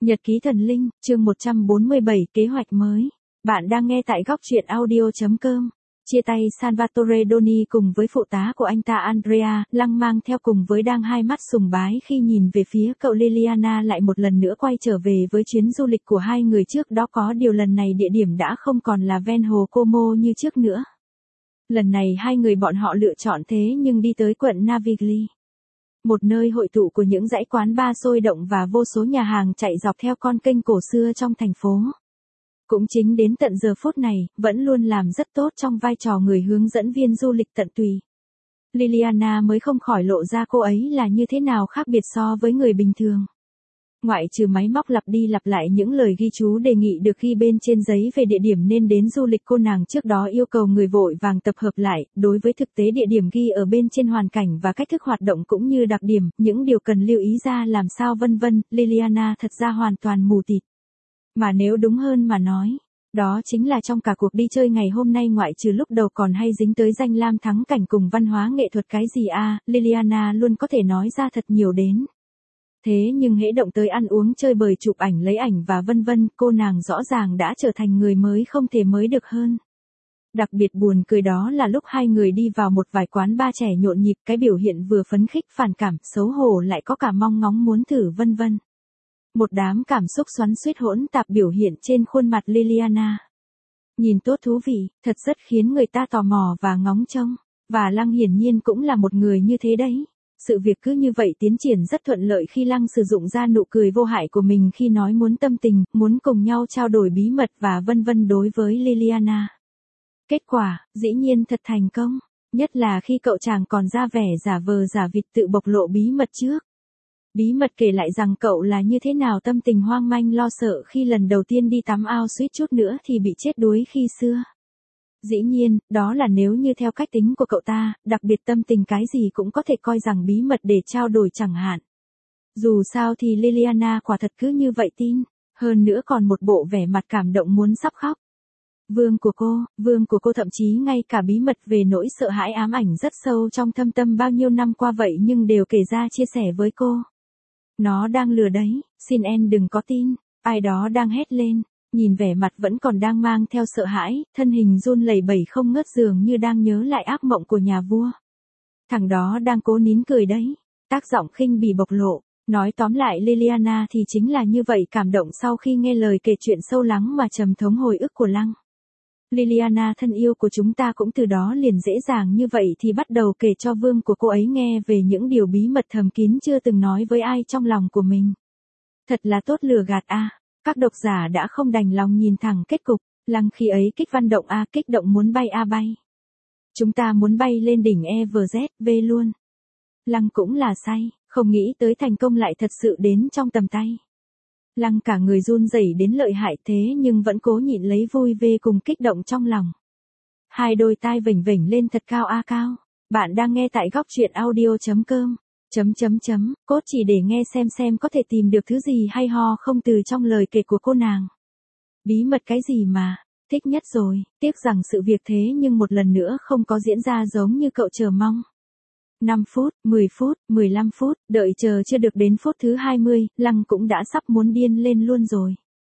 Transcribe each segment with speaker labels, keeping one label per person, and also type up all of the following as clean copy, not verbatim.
Speaker 1: Nhật ký thần linh, chương 147, kế hoạch mới. Bạn đang nghe tại góc truyện audio.com. Chia tay Salvatore Doni cùng với phụ tá của anh ta Andrea, Lăng mang theo cùng với đang hai mắt sùng bái khi nhìn về phía cậu Liliana lại một lần nữa quay trở về với chuyến du lịch của hai người trước đó, có điều lần này địa điểm đã không còn là ven hồ Como như trước nữa. Lần này hai người bọn họ lựa chọn thế nhưng đi tới quận Navigli. Một nơi hội tụ của những dãy quán bar sôi động và vô số nhà hàng chạy dọc theo con kênh cổ xưa trong thành phố. Cũng chính đến tận giờ phút này, vẫn luôn làm rất tốt trong vai trò người hướng dẫn viên du lịch tận tụy. Liliana mới không khỏi lộ ra cô ấy là như thế nào khác biệt so với người bình thường. Ngoại trừ máy móc lặp đi lặp lại những lời ghi chú đề nghị được ghi bên trên giấy về địa điểm nên đến du lịch, cô nàng trước đó yêu cầu người vội vàng tập hợp lại, đối với thực tế địa điểm ghi ở bên trên hoàn cảnh và cách thức hoạt động cũng như đặc điểm, những điều cần lưu ý ra làm sao vân vân, Liliana thật ra hoàn toàn mù tịt. Mà nếu đúng hơn mà nói, đó chính là trong cả cuộc đi chơi ngày hôm nay ngoại trừ lúc đầu còn hay dính tới danh lam thắng cảnh cùng văn hóa nghệ thuật cái gì Liliana luôn có thể nói ra thật nhiều đến. Thế nhưng hễ động tới ăn uống chơi bời chụp ảnh lấy ảnh và vân vân, cô nàng rõ ràng đã trở thành người mới không thể mới được hơn. Đặc biệt buồn cười đó là lúc hai người đi vào một vài quán bar trẻ nhộn nhịp, cái biểu hiện vừa phấn khích phản cảm, xấu hổ lại có cả mong ngóng muốn thử vân vân. Một đám cảm xúc xoắn xuýt hỗn tạp biểu hiện trên khuôn mặt Liliana. Nhìn tốt thú vị, thật rất khiến người ta tò mò và ngóng trông, và Lăng hiển nhiên cũng là một người như thế đấy. Sự việc cứ như vậy tiến triển rất thuận lợi khi Lăng sử dụng ra nụ cười vô hại của mình khi nói muốn tâm tình, muốn cùng nhau trao đổi bí mật và vân vân đối với Liliana. Kết quả, dĩ nhiên thật thành công, nhất là khi cậu chàng còn ra vẻ giả vờ giả vịt tự bộc lộ bí mật trước. Bí mật kể lại rằng cậu là như thế nào tâm tình hoang mang lo sợ khi lần đầu tiên đi tắm ao suýt chút nữa thì bị chết đuối khi xưa. Dĩ nhiên, đó là nếu như theo cách tính của cậu ta, đặc biệt tâm tình cái gì cũng có thể coi rằng bí mật để trao đổi chẳng hạn. Dù sao thì Liliana quả thật cứ như vậy tin, hơn nữa còn một bộ vẻ mặt cảm động muốn sắp khóc. Vương của cô thậm chí ngay cả bí mật về nỗi sợ hãi ám ảnh rất sâu trong thâm tâm bao nhiêu năm qua vậy nhưng đều kể ra chia sẻ với cô. Nó đang lừa đấy, xin em đừng có tin, ai đó đang hét lên. Nhìn vẻ mặt vẫn còn đang mang theo sợ hãi, thân hình run lẩy bẩy không ngớt dường như đang nhớ lại ác mộng của nhà vua. Thằng đó đang cố nín cười đấy, tác giọng khinh bỉ bộc lộ. Nói tóm lại Liliana thì chính là như vậy, cảm động sau khi nghe lời kể chuyện sâu lắng mà trầm thống hồi ức của Lăng. Liliana thân yêu của chúng ta cũng từ đó liền dễ dàng như vậy thì bắt đầu kể cho vương của cô ấy nghe về những điều bí mật thầm kín chưa từng nói với ai trong lòng của mình. Thật là tốt lừa gạt Các độc giả đã không đành lòng nhìn thẳng kết cục, Lăng khi ấy kích văn động kích động muốn bay bay. Chúng ta muốn bay lên đỉnh Everest, luôn. Lăng cũng là say, không nghĩ tới thành công lại thật sự đến trong tầm tay. Lăng cả người run rẩy đến lợi hại thế nhưng vẫn cố nhịn lấy vui về cùng kích động trong lòng. Hai đôi tai vểnh vểnh lên thật cao cao. Bạn đang nghe tại góc truyện audio.com. Cốt chỉ để nghe xem có thể tìm được thứ gì hay ho không từ trong lời kể của cô nàng. Bí mật cái gì mà, thích nhất rồi, tiếc rằng sự việc thế nhưng một lần nữa không có diễn ra giống như cậu chờ mong. 5 phút, 10 phút, 15 phút, đợi chờ chưa được đến phút thứ 20, Lăng cũng đã sắp muốn điên lên luôn rồi.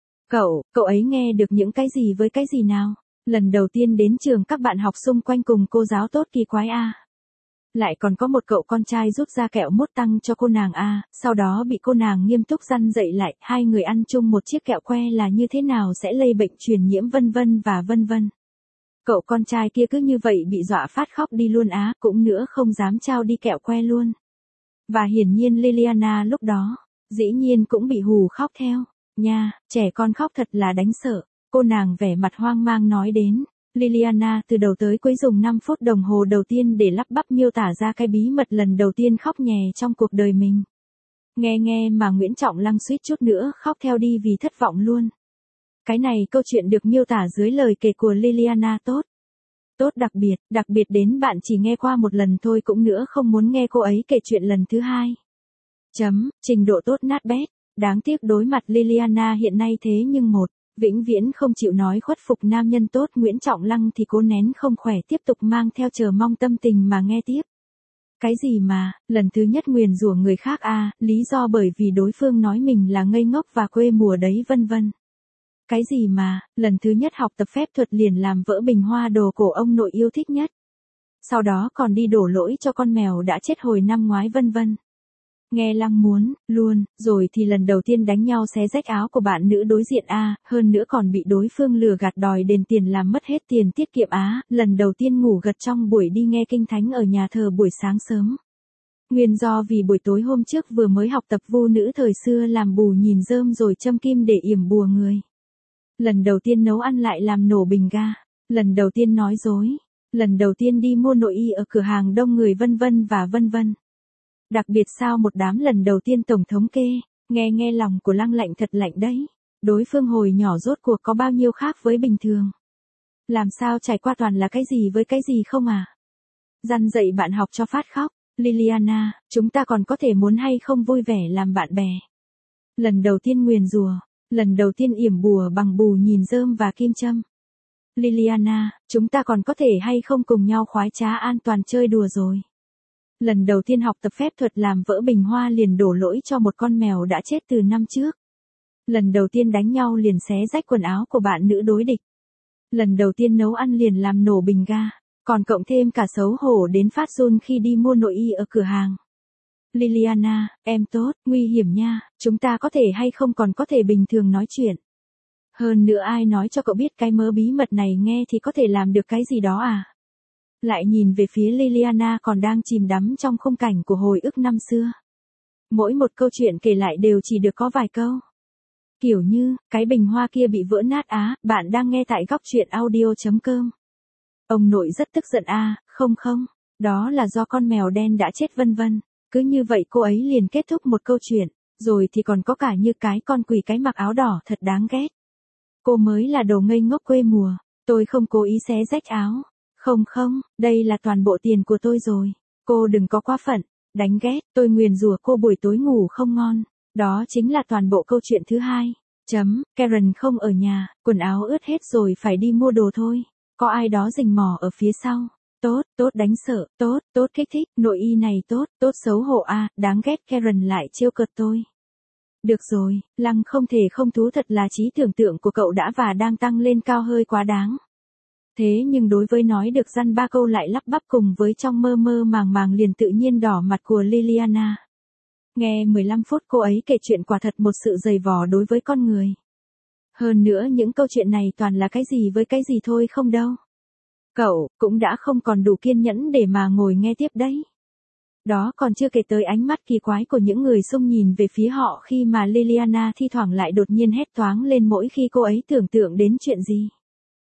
Speaker 1: Cậu ấy nghe được những cái gì với cái gì nào? Lần đầu tiên đến trường các bạn học xung quanh cùng cô giáo tốt kỳ quái Lại còn có một cậu con trai rút ra kẹo mốt tăng cho cô nàng sau đó bị cô nàng nghiêm túc răn dạy lại, hai người ăn chung một chiếc kẹo que là như thế nào sẽ lây bệnh truyền nhiễm vân vân và vân vân. Cậu con trai kia cứ như vậy bị dọa phát khóc đi luôn cũng nữa không dám trao đi kẹo que luôn. Và hiển nhiên Liliana lúc đó, dĩ nhiên cũng bị hù khóc theo, nha, trẻ con khóc thật là đánh sợ, cô nàng vẻ mặt hoang mang nói đến. Liliana từ đầu tới cuối dùng 5 phút đồng hồ đầu tiên để lắp bắp miêu tả ra cái bí mật lần đầu tiên khóc nhè trong cuộc đời mình. Nghe mà Nguyễn Trọng Lăng suýt chút nữa khóc theo đi vì thất vọng luôn. Cái này câu chuyện được miêu tả dưới lời kể của Liliana tốt đặc biệt đến bạn chỉ nghe qua một lần thôi cũng nữa không muốn nghe cô ấy kể chuyện lần thứ hai. Trình độ tốt nát bét, đáng tiếc đối mặt Liliana hiện nay thế nhưng vĩnh viễn không chịu nói khuất phục nam nhân tốt Nguyễn Trọng Lăng thì cố nén không khỏe tiếp tục mang theo chờ mong tâm tình mà nghe tiếp. Cái gì mà, lần thứ nhất nguyền rủa người khác à, lý do bởi vì đối phương nói mình là ngây ngốc và quê mùa đấy vân vân. Cái gì mà, lần thứ nhất học tập phép thuật liền làm vỡ bình hoa đồ cổ ông nội yêu thích nhất. Sau đó còn đi đổ lỗi cho con mèo đã chết hồi năm ngoái vân vân. Nghe Lăng muốn, luôn, rồi thì lần đầu tiên đánh nhau xé rách áo của bạn nữ đối diện a, hơn nữa còn bị đối phương lừa gạt đòi đền tiền làm mất hết tiền tiết kiệm á, lần đầu tiên ngủ gật trong buổi đi nghe kinh thánh ở nhà thờ buổi sáng sớm. Nguyên do vì buổi tối hôm trước vừa mới học tập vu nữ thời xưa làm bù nhìn rơm rồi châm kim để yểm bùa người. Lần đầu tiên nấu ăn lại làm nổ bình ga, lần đầu tiên nói dối, lần đầu tiên đi mua nội y ở cửa hàng đông người vân vân và vân vân. Đặc biệt sao một đám lần đầu tiên tổng thống kê, nghe lòng của Lăng lạnh thật lạnh đấy. Đối phương hồi nhỏ rốt cuộc có bao nhiêu khác với bình thường. Làm sao trải qua toàn là cái gì với cái gì không à? Răn dạy bạn học cho phát khóc. Liliana, chúng ta còn có thể muốn hay không vui vẻ làm bạn bè. Lần đầu tiên nguyền rủa, lần đầu tiên yểm bùa bằng bù nhìn rơm và kim châm. Liliana, chúng ta còn có thể hay không cùng nhau khoái trá an toàn chơi đùa rồi. Lần đầu tiên học tập phép thuật làm vỡ bình hoa liền đổ lỗi cho một con mèo đã chết từ năm trước. Lần đầu tiên đánh nhau liền xé rách quần áo của bạn nữ đối địch. Lần đầu tiên nấu ăn liền làm nổ bình ga, còn cộng thêm cả xấu hổ đến phát run khi đi mua nội y ở cửa hàng. Liliana, em tốt, nguy hiểm nha, chúng ta có thể hay không còn có thể bình thường nói chuyện. Hơn nữa ai nói cho cậu biết cái mớ bí mật này nghe thì có thể làm được cái gì đó à? Lại nhìn về phía Liliana còn đang chìm đắm trong khung cảnh của hồi ức năm xưa. Mỗi một câu chuyện kể lại đều chỉ được có vài câu. Kiểu như, cái bình hoa kia bị vỡ nát á, bạn đang nghe tại góc truyện audio.com. Ông nội rất tức giận à, không, đó là do con mèo đen đã chết vân vân. Cứ như vậy cô ấy liền kết thúc một câu chuyện, rồi thì còn có cả như cái con quỷ cái mặc áo đỏ thật đáng ghét. Cô mới là đồ ngây ngốc quê mùa, tôi không cố ý xé rách áo. Không, đây là toàn bộ tiền của tôi rồi. Cô đừng có quá phận, đánh ghét, tôi nguyền rủa cô buổi tối ngủ không ngon. Đó chính là toàn bộ câu chuyện thứ hai. Karen không ở nhà, quần áo ướt hết rồi phải đi mua đồ thôi. Có ai đó rình mò ở phía sau. Tốt đánh sợ, tốt kích thích, nội y này tốt xấu hổ à, đáng ghét Karen lại trêu cợt tôi. Được rồi, Lăng không thể không thú thật là trí tưởng tượng của cậu đã và đang tăng lên cao hơi quá đáng. Thế nhưng đối với nói được dăm ba câu lại lắp bắp cùng với trong mơ màng liền tự nhiên đỏ mặt của Liliana. Nghe 15 phút cô ấy kể chuyện quả thật một sự dày vò đối với con người. Hơn nữa những câu chuyện này toàn là cái gì với cái gì thôi không đâu. Cậu cũng đã không còn đủ kiên nhẫn để mà ngồi nghe tiếp đấy. Đó còn chưa kể tới ánh mắt kỳ quái của những người xung nhìn về phía họ khi mà Liliana thi thoảng lại đột nhiên hét toáng lên mỗi khi cô ấy tưởng tượng đến chuyện gì.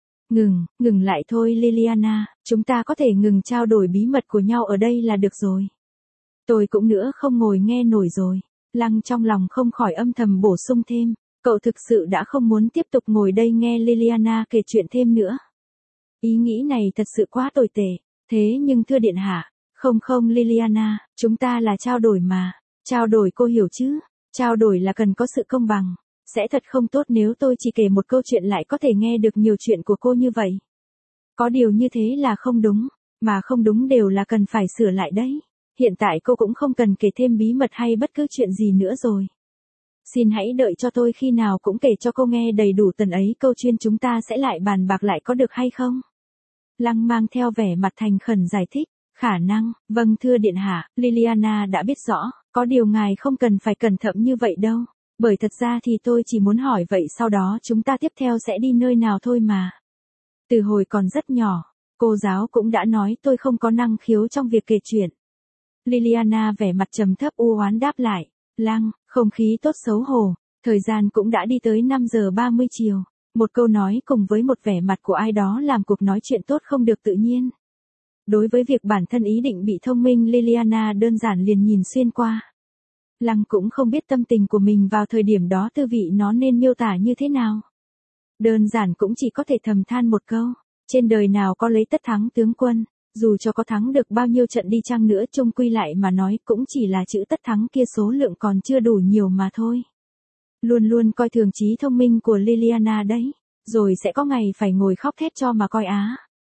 Speaker 1: Ngừng lại thôi Liliana, chúng ta có thể ngừng trao đổi bí mật của nhau ở đây là được rồi. Tôi cũng nữa không ngồi nghe nổi rồi. Lăng trong lòng không khỏi âm thầm bổ sung thêm, cậu thực sự đã không muốn tiếp tục ngồi đây nghe Liliana kể chuyện thêm nữa. Ý nghĩ này thật sự quá tồi tệ, thế nhưng thưa điện hạ, không Liliana, chúng ta là trao đổi mà, trao đổi cô hiểu chứ, trao đổi là cần có sự công bằng. Sẽ thật không tốt nếu tôi chỉ kể một câu chuyện lại có thể nghe được nhiều chuyện của cô như vậy. Có điều như thế là không đúng, mà không đúng đều là cần phải sửa lại đấy. Hiện tại cô cũng không cần kể thêm bí mật hay bất cứ chuyện gì nữa rồi. Xin hãy đợi cho tôi khi nào cũng kể cho cô nghe đầy đủ tần ấy câu chuyện chúng ta sẽ lại bàn bạc lại có được hay không? Lăng mang theo vẻ mặt thành khẩn giải thích, khả năng, vâng thưa điện hạ, Liliana đã biết rõ, có điều ngài không cần phải cẩn thận như vậy đâu. Bởi thật ra thì tôi chỉ muốn hỏi vậy sau đó chúng ta tiếp theo sẽ đi nơi nào thôi mà. Từ hồi còn rất nhỏ, cô giáo cũng đã nói tôi không có năng khiếu trong việc kể chuyện. Liliana vẻ mặt trầm thấp u oán đáp lại, Lăng, không khí tốt xấu hổ, thời gian cũng đã đi tới 5 giờ 30 chiều. Một câu nói cùng với một vẻ mặt của ai đó làm cuộc nói chuyện tốt không được tự nhiên. Đối với việc bản thân ý định bị thông minh Liliana đơn giản liền nhìn xuyên qua. Lăng cũng không biết tâm tình của mình vào thời điểm đó tư vị nó nên miêu tả như thế nào. Đơn giản cũng chỉ có thể thầm than một câu, trên đời nào có lấy tất thắng tướng quân, dù cho có thắng được bao nhiêu trận đi chăng nữa chung quy lại mà nói cũng chỉ là chữ tất thắng kia số lượng còn chưa đủ nhiều mà thôi. Luôn coi thường trí thông minh của Liliana đấy, rồi sẽ có ngày phải ngồi khóc thét cho mà coi á.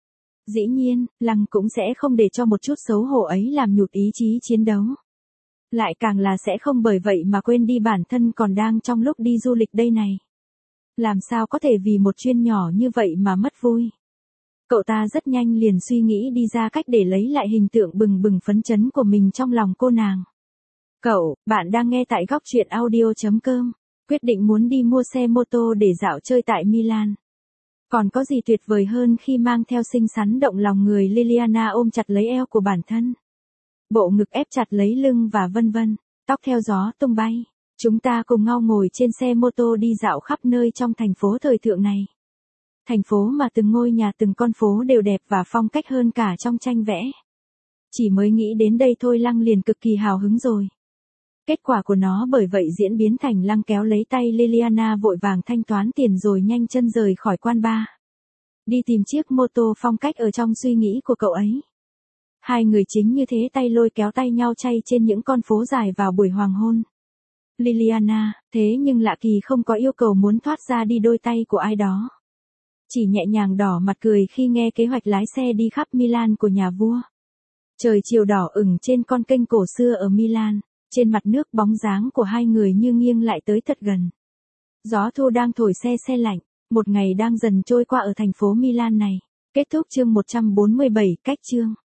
Speaker 1: Dĩ nhiên, Lăng cũng sẽ không để cho một chút xấu hổ ấy làm nhụt ý chí chiến đấu. Lại càng là sẽ không bởi vậy mà quên đi bản thân còn đang trong lúc đi du lịch đây này. Làm sao có thể vì một chuyện nhỏ như vậy mà mất vui. Cậu ta rất nhanh liền suy nghĩ đi ra cách để lấy lại hình tượng bừng bừng phấn chấn của mình trong lòng cô nàng. Bạn đang nghe tại góc truyện audio.com. Quyết định muốn đi mua xe mô tô để dạo chơi tại Milan. Còn có gì tuyệt vời hơn khi mang theo xinh xắn động lòng người Liliana ôm chặt lấy eo của bản thân. Bộ ngực ép chặt lấy lưng và vân vân, tóc theo gió tung bay. Chúng ta cùng nhau ngồi trên xe mô tô đi dạo khắp nơi trong thành phố thời thượng này. Thành phố mà từng ngôi nhà từng con phố đều đẹp và phong cách hơn cả trong tranh vẽ. Chỉ mới nghĩ đến đây thôi Lăng liền cực kỳ hào hứng rồi. Kết quả của nó bởi vậy diễn biến thành Lăng kéo lấy tay Liliana vội vàng thanh toán tiền rồi nhanh chân rời khỏi quán bar. Đi tìm chiếc mô tô phong cách ở trong suy nghĩ của cậu ấy. Hai người chính như thế tay lôi kéo tay nhau chay trên những con phố dài vào buổi hoàng hôn. Liliana, thế nhưng lạ kỳ không có yêu cầu muốn thoát ra đi đôi tay của ai đó. Chỉ nhẹ nhàng đỏ mặt cười khi nghe kế hoạch lái xe đi khắp Milan của nhà vua. Trời chiều đỏ ửng trên con kênh cổ xưa ở Milan, trên mặt nước bóng dáng của hai người như nghiêng lại tới thật gần. Gió thu đang thổi se lạnh, một ngày đang dần trôi qua ở thành phố Milan này. Kết thúc chương 147, cách chương.